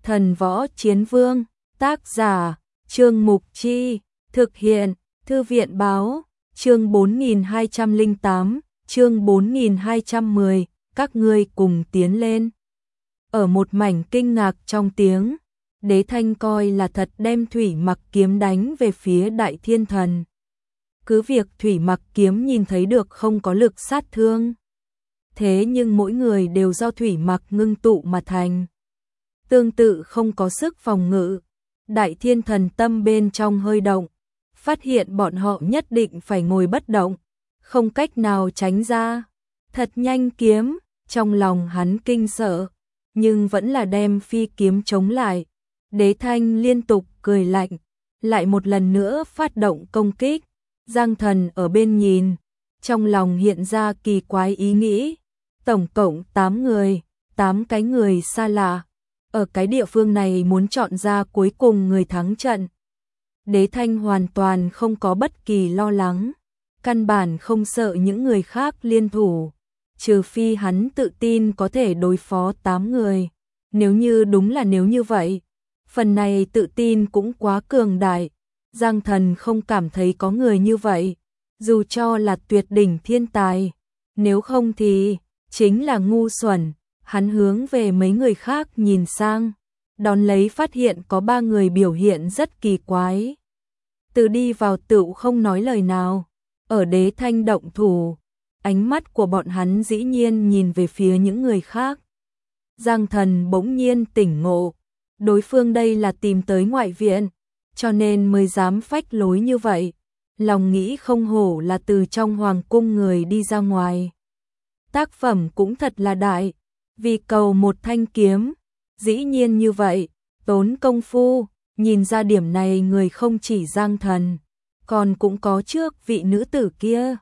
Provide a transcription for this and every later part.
Thần Võ Chiến Vương, tác giả, Trương Mục Chi, thực hiện, Thư viện Báo, chương 4208, chương 4210, các ngươi cùng tiến lên. Ở một mảnh kinh ngạc trong tiếng, Đế Thanh coi là thật đem Thủy Mặc kiếm đánh về phía Đại Thiên Thần. Cứ việc Thủy Mặc kiếm nhìn thấy được không có lực sát thương, thế nhưng mỗi người đều do Thủy Mặc ngưng tụ mà thành, tương tự không có sức phòng ngự. Đại Thiên Thần tâm bên trong hơi động, phát hiện bọn họ nhất định phải ngồi bất động, không cách nào tránh ra. Thật nhanh kiếm, trong lòng hắn kinh sợ, nhưng vẫn là đem phi kiếm chống lại. Đế Thanh liên tục cười lạnh, lại một lần nữa phát động công kích. Giang Thần ở bên nhìn, trong lòng hiện ra kỳ quái ý nghĩ. Tổng cộng 8 người, 8 cái người xa lạ, ở cái địa phương này muốn chọn ra cuối cùng người thắng trận. Đế Thanh hoàn toàn không có bất kỳ lo lắng, căn bản không sợ những người khác liên thủ, trừ phi hắn tự tin có thể đối phó 8 người. Nếu như đúng là nếu như vậy, phần này tự tin cũng quá cường đại. Giang Thần không cảm thấy có người như vậy, dù cho là tuyệt đỉnh thiên tài, nếu không thì chính là ngu xuẩn. Hắn hướng về mấy người khác nhìn sang, đón lấy phát hiện có 3 người biểu hiện rất kỳ quái. Từ đi vào tựu không nói lời nào, ở Đế Thanh động thủ, ánh mắt của bọn hắn dĩ nhiên nhìn về phía những người khác. Giang Thần bỗng nhiên tỉnh ngộ, đối phương đây là tìm tới ngoại viện, cho nên mới dám phách lối như vậy. Lòng nghĩ không hổ là từ trong hoàng cung người đi ra ngoài. Tác phẩm cũng thật là đại, vì cầu một thanh kiếm, dĩ nhiên như vậy, tốn công phu. Nhìn ra điểm này người không chỉ Giang Thần, còn cũng có trước vị nữ tử kia.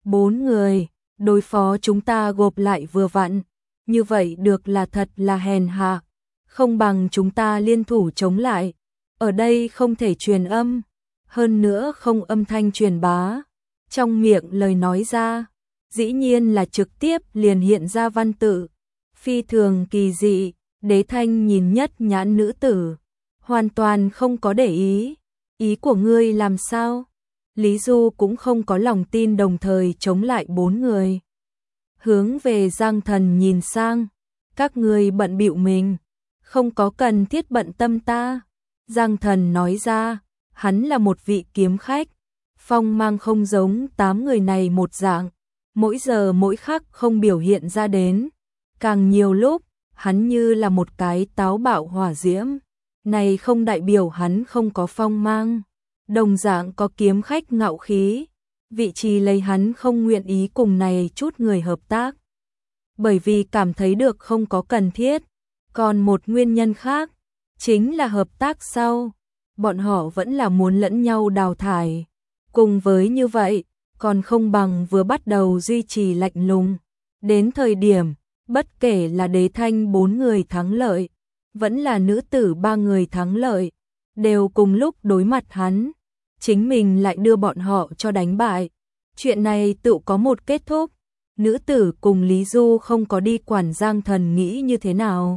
4 người, đối phó chúng ta gộp lại vừa vặn, như vậy được là thật là hèn hạ, không bằng chúng ta liên thủ chống lại. Ở đây không thể truyền âm, hơn nữa không âm thanh truyền bá. Trong miệng lời nói ra, dĩ nhiên là trực tiếp liền hiện ra văn tự, phi thường kỳ dị. Đế Thanh nhìn nhất nhãn nữ tử, hoàn toàn không có để ý. Ý của ngươi làm sao? Lý Du cũng không có lòng tin đồng thời chống lại 4 người. Hướng về Giang Thần nhìn sang, các ngươi bận bịu mình, không có cần thiết bận tâm ta. Giang Thần nói ra, hắn là một vị kiếm khách, phong mang không giống 8 người này một dạng, mỗi giờ mỗi khắc không biểu hiện ra đến. Càng nhiều lúc, hắn như là một cái táo bạo hỏa diễm. Này không đại biểu hắn không có phong mang, đồng dạng có kiếm khách ngạo khí. Vị trí lấy hắn không nguyện ý cùng này chút người hợp tác, bởi vì cảm thấy được không có cần thiết. Còn một nguyên nhân khác, chính là hợp tác sau, bọn họ vẫn là muốn lẫn nhau đào thải. Cùng với như vậy, còn không bằng vừa bắt đầu duy trì lạnh lùng. Đến thời điểm, bất kể là Đế Thanh 4 người thắng lợi, vẫn là nữ tử 3 người thắng lợi, đều cùng lúc đối mặt hắn, chính mình lại đưa bọn họ cho đánh bại. Chuyện này tự có một kết thúc. Nữ tử cùng Lý Du không có đi quản Giang Thần nghĩ như thế nào.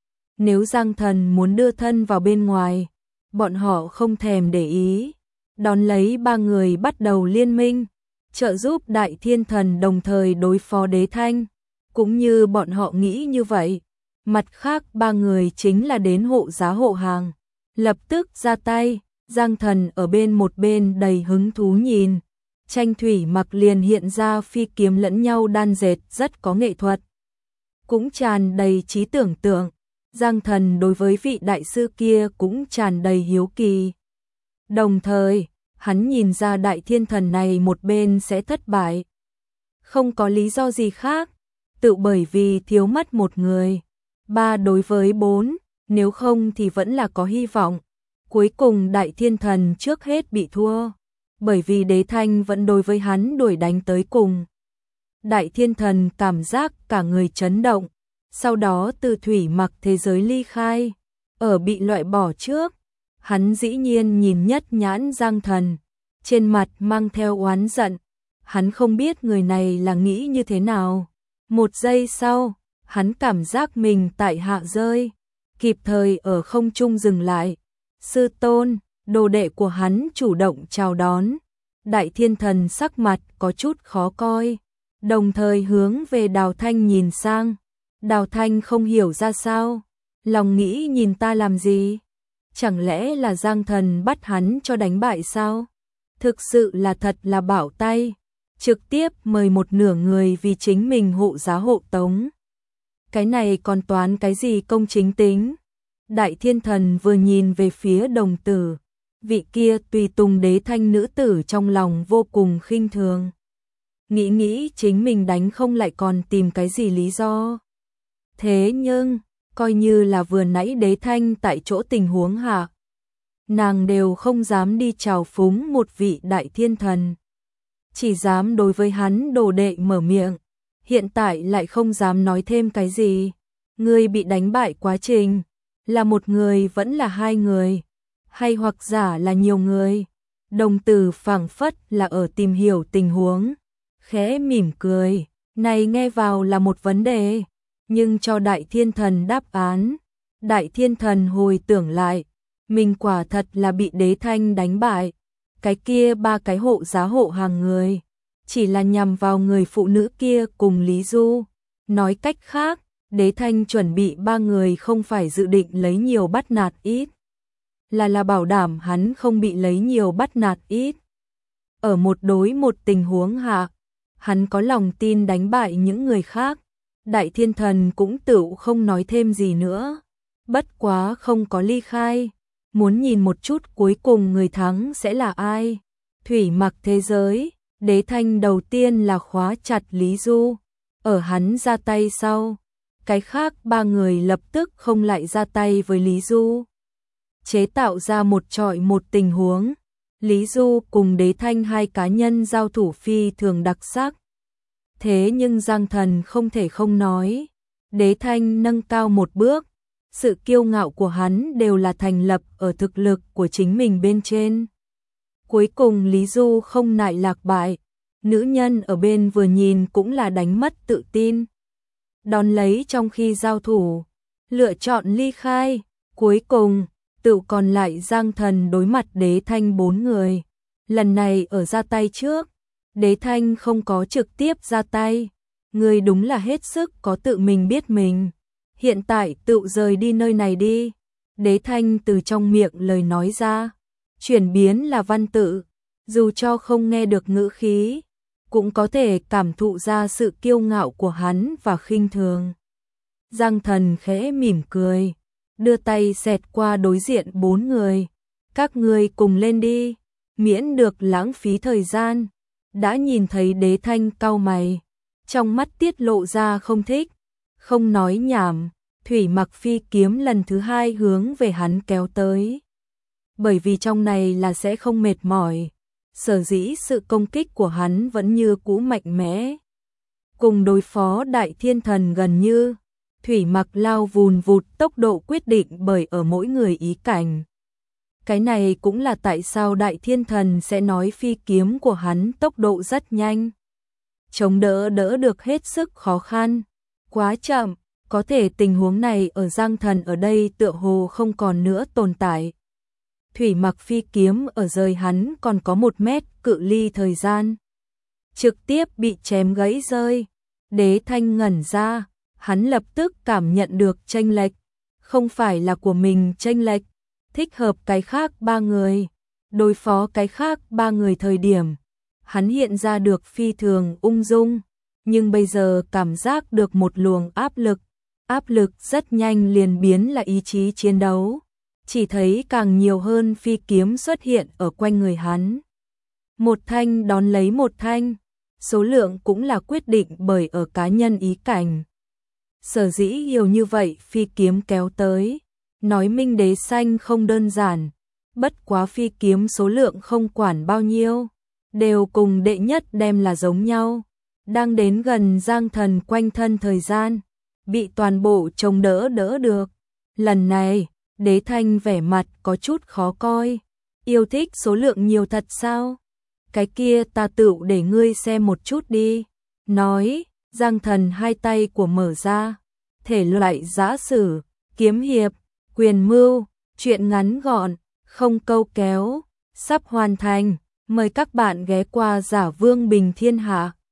Nếu Giang Thần muốn đưa thân vào bên ngoài, bọn họ không thèm để ý. Đón lấy 3 người bắt đầu liên minh, trợ giúp Đại Thiên Thần đồng thời đối phó Đế Thanh, cũng như bọn họ nghĩ như vậy. Mặt khác 3 người chính là đến hộ giá hộ hàng, lập tức ra tay. Giang Thần ở một bên đầy hứng thú nhìn, tranh Thủy Mặc liền hiện ra phi kiếm lẫn nhau đan dệt rất có nghệ thuật, cũng tràn đầy trí tưởng tượng. Giang Thần đối với vị đại sư kia cũng tràn đầy hiếu kỳ. Đồng thời, hắn nhìn ra Đại Thiên Thần này một bên sẽ thất bại. Không có lý do gì khác, tự bởi vì thiếu mất một người. 3 đối với 4, nếu không thì vẫn là có hy vọng. Cuối cùng Đại Thiên Thần trước hết bị thua, bởi vì Đế Thanh vẫn đối với hắn đuổi đánh tới cùng. Đại Thiên Thần cảm giác cả người chấn động, sau đó từ Thủy Mặc thế giới ly khai. Ở bị loại bỏ trước, hắn dĩ nhiên nhìn nhất nhãn Giang Thần, trên mặt mang theo oán giận. Hắn không biết người này là nghĩ như thế nào. Một giây sau, hắn cảm giác mình tại hạ rơi. kịp thời ở không trung dừng lại. Sư tôn, đồ đệ của hắn chủ động chào đón. Đại Thiên Thần sắc mặt có chút khó coi, đồng thời hướng về Đào Thanh nhìn sang. Đào Thanh không hiểu ra sao, lòng nghĩ nhìn ta làm gì? Chẳng lẽ là Giang Thần bắt hắn cho đánh bại sao? Thực sự là thật là bảo tay, trực tiếp mời một nửa người vì chính mình hộ giá hộ tống. Cái này còn toán cái gì công chính tính? Đại Thiên Thần vừa nhìn về phía đồng tử, vị kia tùy tùng đế thanh nữ tử trong lòng vô cùng khinh thường. Nghĩ chính mình đánh không lại còn tìm cái gì lý do. Thế nhưng, coi như là vừa nãy đế thanh tại chỗ tình huống hạ, nàng đều không dám đi chào phúng một vị Đại Thiên Thần. Chỉ dám đối với hắn đồ đệ mở miệng, hiện tại lại không dám nói thêm cái gì. Người bị đánh bại quá trình, là một người vẫn là hai người, hay hoặc giả là nhiều người? Đồng tử phảng phất là ở tìm hiểu tình huống, khẽ mỉm cười, này nghe vào là một vấn đề, nhưng cho Đại Thiên Thần đáp án. Đại Thiên Thần hồi tưởng lại, mình quả thật là bị đế thanh đánh bại. Cái kia ba cái hộ giá hộ hàng người, chỉ là nhằm vào người phụ nữ kia cùng Lý Du. Nói cách khác, đế thanh chuẩn bị ba người không phải dự định lấy nhiều bắt nạt ít, là bảo đảm hắn không bị lấy nhiều bắt nạt ít. Ở một đối một tình huống hạ, hắn có lòng tin đánh bại những người khác. Đại Thiên Thần cũng tự không nói thêm gì nữa, bất quá không có ly khai, muốn nhìn một chút cuối cùng người thắng sẽ là ai. Thủy mặc thế giới, đế thanh đầu tiên là khóa chặt Lý Du, ở hắn ra tay sau, cái khác ba người lập tức không lại ra tay với Lý Du. Chế tạo ra một chọi một tình huống, Lý Du cùng đế thanh hai cá nhân giao thủ phi thường đặc sắc. Thế nhưng Giang Thần không thể không nói, đế thanh nâng cao một bước, sự kiêu ngạo của hắn đều là thành lập ở thực lực của chính mình bên trên. Cuối cùng Lý Du không nại lạc bại, nữ nhân ở bên vừa nhìn cũng là đánh mất tự tin. Đón lấy trong khi giao thủ, lựa chọn ly khai, cuối cùng, tự còn lại Giang Thần đối mặt đế thanh 4 người. Lần này ở ra tay trước, đế thanh không có trực tiếp ra tay, người đúng là hết sức có tự mình biết mình. Hiện tại tự rời đi nơi này đi. Đế thanh từ trong miệng lời nói ra, chuyển biến là văn tự, dù cho không nghe được ngữ khí, cũng có thể cảm thụ ra sự kiêu ngạo của hắn và khinh thường. Giang Thần khẽ mỉm cười, đưa tay xẹt qua đối diện 4 người. Các người cùng lên đi, miễn được lãng phí thời gian. Đã nhìn thấy đế thanh cau mày, trong mắt tiết lộ ra không thích. Không nói nhảm, Thủy mặc phi kiếm lần thứ 2 hướng về hắn kéo tới. Bởi vì trong này là sẽ không mệt mỏi, sở dĩ sự công kích của hắn vẫn như cũ mạnh mẽ. Cùng đối phó Đại Thiên Thần gần như, Thủy mặc lao vùn vụt tốc độ quyết định bởi ở mỗi người ý cảnh. Cái này cũng là tại sao Đại Thiên Thần sẽ nói phi kiếm của hắn tốc độ rất nhanh. Chống đỡ được hết sức khó khăn, quá chậm, có thể tình huống này ở Giang Thần ở đây tựa hồ không còn nữa tồn tại. Thủy mặc phi kiếm ở rời hắn còn có 1 mét cự ly thời gian, trực tiếp bị chém gãy rơi. Đế thanh ngẩn ra, hắn lập tức cảm nhận được chênh lệch, không phải là của mình chênh lệch, thích hợp cái khác 3 người, đối phó cái khác 3 người thời điểm, hắn hiện ra được phi thường ung dung, nhưng bây giờ cảm giác được một luồng áp lực rất nhanh liền biến là ý chí chiến đấu, chỉ thấy càng nhiều hơn phi kiếm xuất hiện ở quanh người hắn. Một thanh đón lấy một thanh, số lượng cũng là quyết định bởi ở cá nhân ý cảnh. Sở dĩ nhiều như vậy phi kiếm kéo tới, nói minh đế xanh không đơn giản, bất quá phi kiếm số lượng không quản bao nhiêu, đều cùng đệ nhất đem là giống nhau. Đang đến gần Giang Thần quanh thân thời gian, bị toàn bộ chống đỡ được. Lần này, đế thanh vẻ mặt có chút khó coi, yêu thích số lượng nhiều thật sao? Cái kia ta tự để ngươi xem một chút đi. Nói, Giang Thần hai tay của mở ra, thể loại giã sử, kiếm hiệp, Quyền mưu, chuyện ngắn gọn, không câu kéo, sắp hoàn thành. Mời các bạn ghé qua Giả Vương Bình Thiên Hạ.